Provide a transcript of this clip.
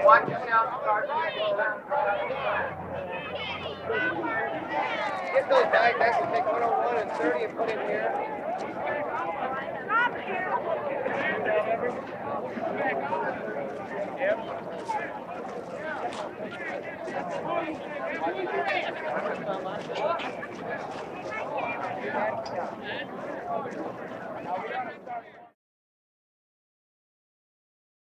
Watch yourself. Get those diabetes and take 101 and 30 and put in here. Yep.